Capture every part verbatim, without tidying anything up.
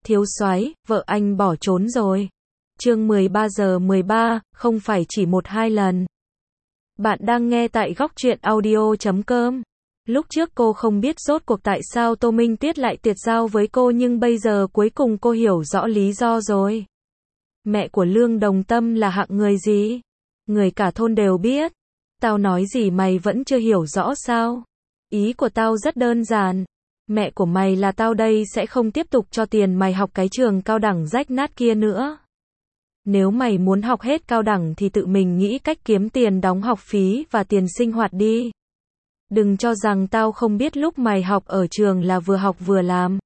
Thiếu soái, vợ anh bỏ trốn rồi. Chương mười ba giờ mười ba, không phải chỉ một hai lần. Bạn đang nghe tại góc truyện audio chấm com. Lúc trước cô không biết rốt cuộc tại sao Tô Minh Tuyết lại tuyệt giao với cô, nhưng bây giờ cuối cùng cô hiểu rõ lý do rồi. Mẹ của Lương Đồng Tâm là hạng người gì? Người cả thôn đều biết. Tao nói gì mày vẫn chưa hiểu rõ sao? Ý của tao rất đơn giản. Mẹ của mày là tao đây sẽ không tiếp tục cho tiền mày học cái trường cao đẳng rách nát kia nữa. Nếu mày muốn học hết cao đẳng thì tự mình nghĩ cách kiếm tiền đóng học phí và tiền sinh hoạt đi. Đừng cho rằng tao không biết lúc mày học ở trường là vừa học vừa làm.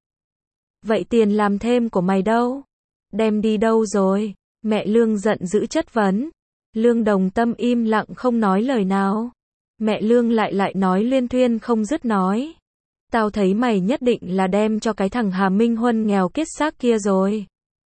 Vậy tiền làm thêm của mày đâu? Đem đi đâu rồi? Mẹ Lương giận dữ chất vấn. Lương Đồng Tâm im lặng không nói lời nào. Mẹ Lương lại lại nói liên thuyên không dứt nói. Tao thấy mày nhất định là đem cho cái thằng Hà Minh Huân nghèo kiết xác kia rồi.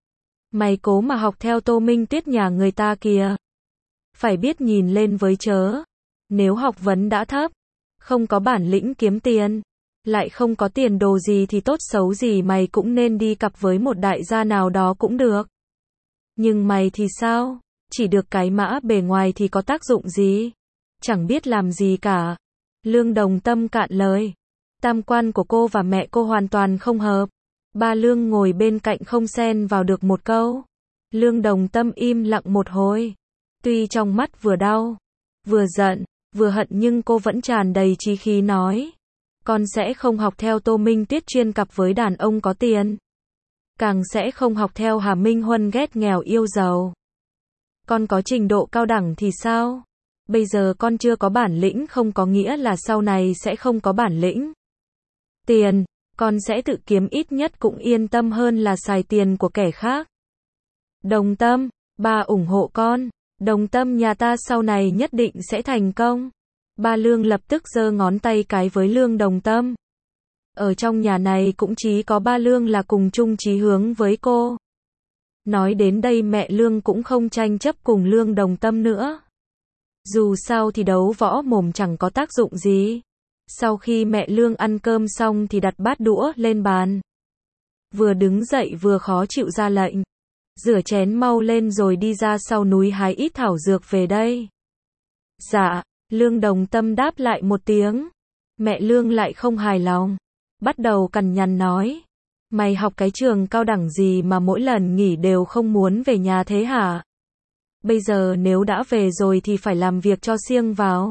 Mày cố mà học theo Tô Minh Tuyết nhà người ta kìa. Phải biết nhìn lên với chớ. Nếu học vấn đã thấp, không có bản lĩnh kiếm tiền, lại không có tiền đồ gì thì tốt xấu gì mày cũng nên đi cặp với một đại gia nào đó cũng được. Nhưng mày thì sao? Chỉ được cái mã bề ngoài thì có tác dụng gì? Chẳng biết làm gì cả. Lương Đồng Tâm cạn lời. Tam quan của cô và mẹ cô hoàn toàn không hợp. Ba Lương ngồi bên cạnh không xen vào được một câu. Lương Đồng Tâm im lặng một hồi. Tuy trong mắt vừa đau, vừa giận, vừa hận nhưng cô vẫn tràn đầy chí khí nói. Con sẽ không học theo Tô Minh Tuyết chuyên cặp với đàn ông có tiền. Càng sẽ không học theo Hà Minh Huân ghét nghèo yêu giàu. Con có trình độ cao đẳng thì sao? Bây giờ con chưa có bản lĩnh không có nghĩa là sau này sẽ không có bản lĩnh. Tiền, con sẽ tự kiếm ít nhất cũng yên tâm hơn là xài tiền của kẻ khác. Đồng Tâm, ba ủng hộ con. Đồng Tâm nhà ta sau này nhất định sẽ thành công. Ba Lương lập tức giơ ngón tay cái với Lương Đồng Tâm. Ở trong nhà này cũng chỉ có ba Lương là cùng chung chí hướng với cô. Nói đến đây mẹ Lương cũng không tranh chấp cùng Lương Đồng Tâm nữa. Dù sao thì đấu võ mồm chẳng có tác dụng gì. Sau khi mẹ Lương ăn cơm xong thì đặt bát đũa lên bàn. Vừa đứng dậy vừa khó chịu ra lệnh. Rửa chén mau lên rồi đi ra sau núi hái ít thảo dược về đây. Dạ, Lương Đồng Tâm đáp lại một tiếng. Mẹ Lương lại không hài lòng. Bắt đầu cằn nhằn nói. Mày học cái trường cao đẳng gì mà mỗi lần nghỉ đều không muốn về nhà thế hả? Bây giờ nếu đã về rồi thì phải làm việc cho siêng vào.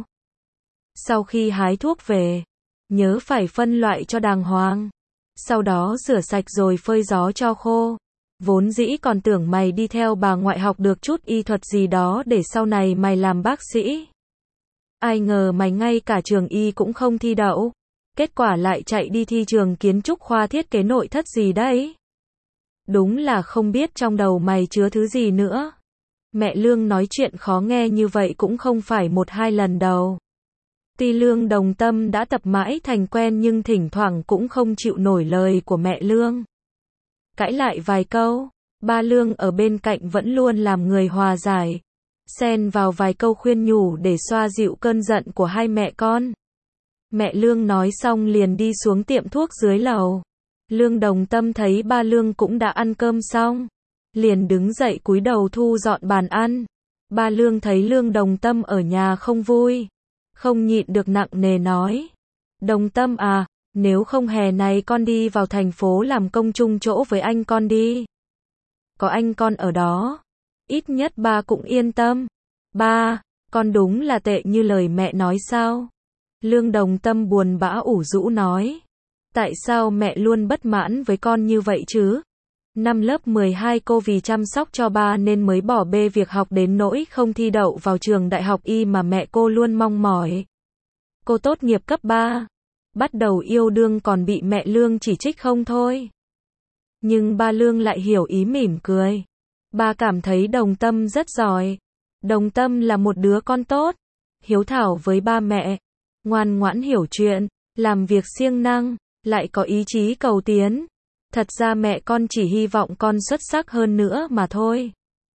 Sau khi hái thuốc về, nhớ phải phân loại cho đàng hoàng. Sau đó rửa sạch rồi phơi gió cho khô. Vốn dĩ còn tưởng mày đi theo bà ngoại học được chút y thuật gì đó để sau này mày làm bác sĩ. Ai ngờ mày ngay cả trường y cũng không thi đậu. Kết quả lại chạy đi thi trường kiến trúc khoa thiết kế nội thất gì đấy. Đúng là không biết trong đầu mày chứa thứ gì nữa. Mẹ Lương nói chuyện khó nghe như vậy cũng không phải một hai lần đầu. Tuy Lương Đồng Tâm đã tập mãi thành quen nhưng thỉnh thoảng cũng không chịu nổi lời của mẹ Lương. Cãi lại vài câu, ba Lương ở bên cạnh vẫn luôn làm người hòa giải. Xen vào vài câu khuyên nhủ để xoa dịu cơn giận của hai mẹ con. Mẹ Lương nói xong liền đi xuống tiệm thuốc dưới lầu. Lương Đồng Tâm thấy ba Lương cũng đã ăn cơm xong. Liền đứng dậy cúi đầu thu dọn bàn ăn. Ba Lương thấy Lương Đồng Tâm ở nhà không vui. Không nhịn được nặng nề nói. Đồng Tâm à, nếu không hè này con đi vào thành phố làm công chung chỗ với anh con đi. Có anh con ở đó. Ít nhất ba cũng yên tâm. Ba, con đúng là tệ như lời mẹ nói sao? Lương Đồng Tâm buồn bã ủ rũ nói. Tại sao mẹ luôn bất mãn với con như vậy chứ? Năm lớp mười hai cô vì chăm sóc cho ba nên mới bỏ bê việc học đến nỗi không thi đậu vào trường đại học y mà mẹ cô luôn mong mỏi. Cô tốt nghiệp cấp ba. Bắt đầu yêu đương còn bị mẹ Lương chỉ trích không thôi. Nhưng ba Lương lại hiểu ý mỉm cười. Ba cảm thấy Đồng Tâm rất giỏi. Đồng Tâm là một đứa con tốt. Hiếu thảo với ba mẹ. Ngoan ngoãn hiểu chuyện. Làm việc siêng năng. Lại có ý chí cầu tiến. Thật ra mẹ con chỉ hy vọng con xuất sắc hơn nữa mà thôi.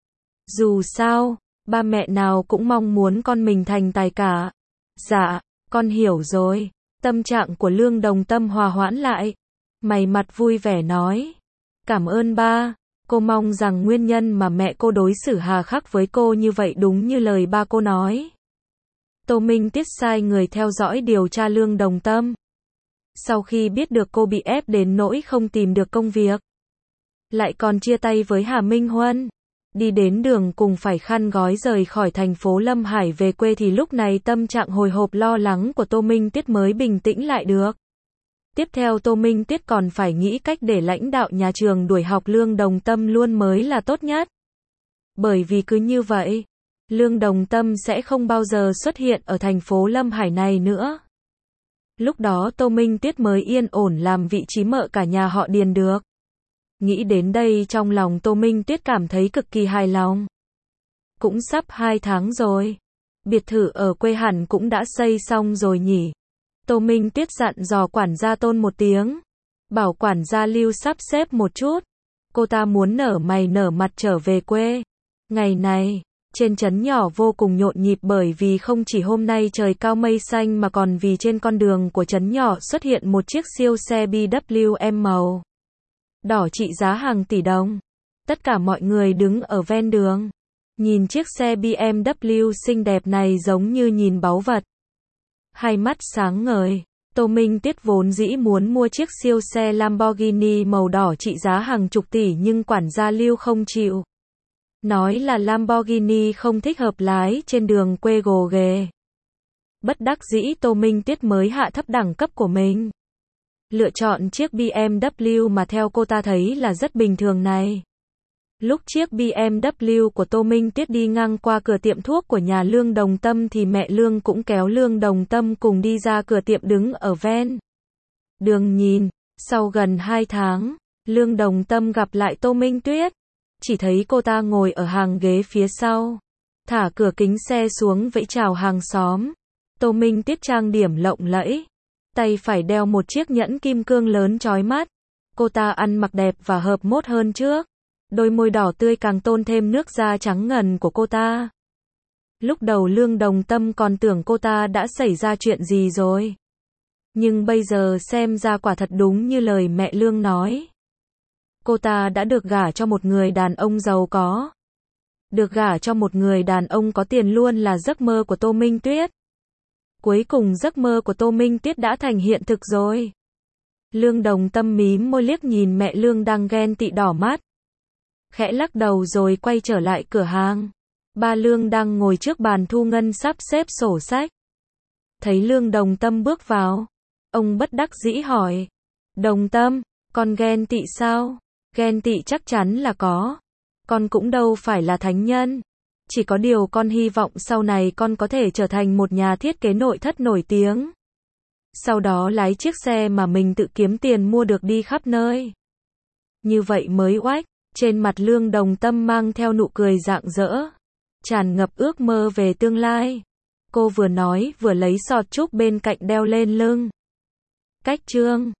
Dù sao, ba mẹ nào cũng mong muốn con mình thành tài cả. Dạ, con hiểu rồi. Tâm trạng của Lương Đồng Tâm hòa hoãn lại. Mày mặt vui vẻ nói. Cảm ơn ba. Cô mong rằng nguyên nhân mà mẹ cô đối xử hà khắc với cô như vậy đúng như lời ba cô nói. Tô Minh Tiết sai người theo dõi điều tra Lương Đồng Tâm. Sau khi biết được cô bị ép đến nỗi không tìm được công việc, lại còn chia tay với Hà Minh Huân, đi đến đường cùng phải khăn gói rời khỏi thành phố Lâm Hải về quê thì lúc này tâm trạng hồi hộp lo lắng của Tô Minh Tiết mới bình tĩnh lại được. Tiếp theo Tô Minh Tiết còn phải nghĩ cách để lãnh đạo nhà trường đuổi học Lương Đồng Tâm luôn mới là tốt nhất. Bởi vì cứ như vậy, Lương Đồng Tâm sẽ không bao giờ xuất hiện ở thành phố Lâm Hải này nữa. Lúc đó Tô Minh Tiết mới yên ổn làm vị trí mợ cả nhà họ Điền được. Nghĩ đến đây trong lòng Tô Minh Tiết cảm thấy cực kỳ hài lòng. Cũng sắp hai tháng rồi. Biệt thự ở quê hẳn cũng đã xây xong rồi nhỉ. Tô Minh Tiết dặn dò quản gia Tôn một tiếng. Bảo quản gia Lưu sắp xếp một chút. Cô ta muốn nở mày nở mặt trở về quê. Ngày này, trên trấn nhỏ vô cùng nhộn nhịp bởi vì không chỉ hôm nay trời cao mây xanh mà còn vì trên con đường của trấn nhỏ xuất hiện một chiếc siêu xe B W M màu đỏ trị giá hàng tỷ đồng. Tất cả mọi người đứng ở ven đường, nhìn chiếc xe B M W xinh đẹp này giống như nhìn báu vật. Hai mắt sáng ngời, Tô Minh Tiết vốn dĩ muốn mua chiếc siêu xe Lamborghini màu đỏ trị giá hàng chục tỷ nhưng quản gia Lưu không chịu. Nói là Lamborghini không thích hợp lái trên đường quê gồ ghề. Bất đắc dĩ Tô Minh Tiết mới hạ thấp đẳng cấp của mình. Lựa chọn chiếc B M W mà theo cô ta thấy là rất bình thường này. Lúc chiếc B M W của Tô Minh Tiết đi ngang qua cửa tiệm thuốc của nhà Lương Đồng Tâm thì mẹ Lương cũng kéo Lương Đồng Tâm cùng đi ra cửa tiệm đứng ở ven đường nhìn. Sau gần hai tháng, Lương Đồng Tâm gặp lại Tô Minh Tuyết. Chỉ thấy cô ta ngồi ở hàng ghế phía sau, thả cửa kính xe xuống vẫy chào hàng xóm. Tô Minh Tiết trang điểm lộng lẫy, tay phải đeo một chiếc nhẫn kim cương lớn chói mắt. Cô ta ăn mặc đẹp và hợp mốt hơn trước. Đôi môi đỏ tươi càng tôn thêm nước da trắng ngần của cô ta. Lúc đầu Lương Đồng Tâm còn tưởng cô ta đã xảy ra chuyện gì rồi. Nhưng bây giờ xem ra quả thật đúng như lời mẹ Lương nói. Cô ta đã được gả cho một người đàn ông giàu có. Được gả cho một người đàn ông có tiền luôn là giấc mơ của Tô Minh Tuyết. Cuối cùng giấc mơ của Tô Minh Tuyết đã thành hiện thực rồi. Lương Đồng Tâm mím môi liếc nhìn mẹ Lương đang ghen tị đỏ mắt. Khẽ lắc đầu rồi quay trở lại cửa hàng. Ba Lương đang ngồi trước bàn thu ngân sắp xếp sổ sách. Thấy Lương Đồng Tâm bước vào, ông bất đắc dĩ hỏi. Đồng Tâm, con ghen tị sao? Ghen tị chắc chắn là có. Con cũng đâu phải là thánh nhân. Chỉ có điều con hy vọng sau này con có thể trở thành một nhà thiết kế nội thất nổi tiếng. Sau đó lái chiếc xe mà mình tự kiếm tiền mua được đi khắp nơi. Như vậy mới oách. Trên mặt Lương Đồng Tâm mang theo nụ cười rạng rỡ, tràn ngập ước mơ về tương lai. Cô vừa nói vừa lấy sọt trúc bên cạnh đeo lên lưng. Cách chương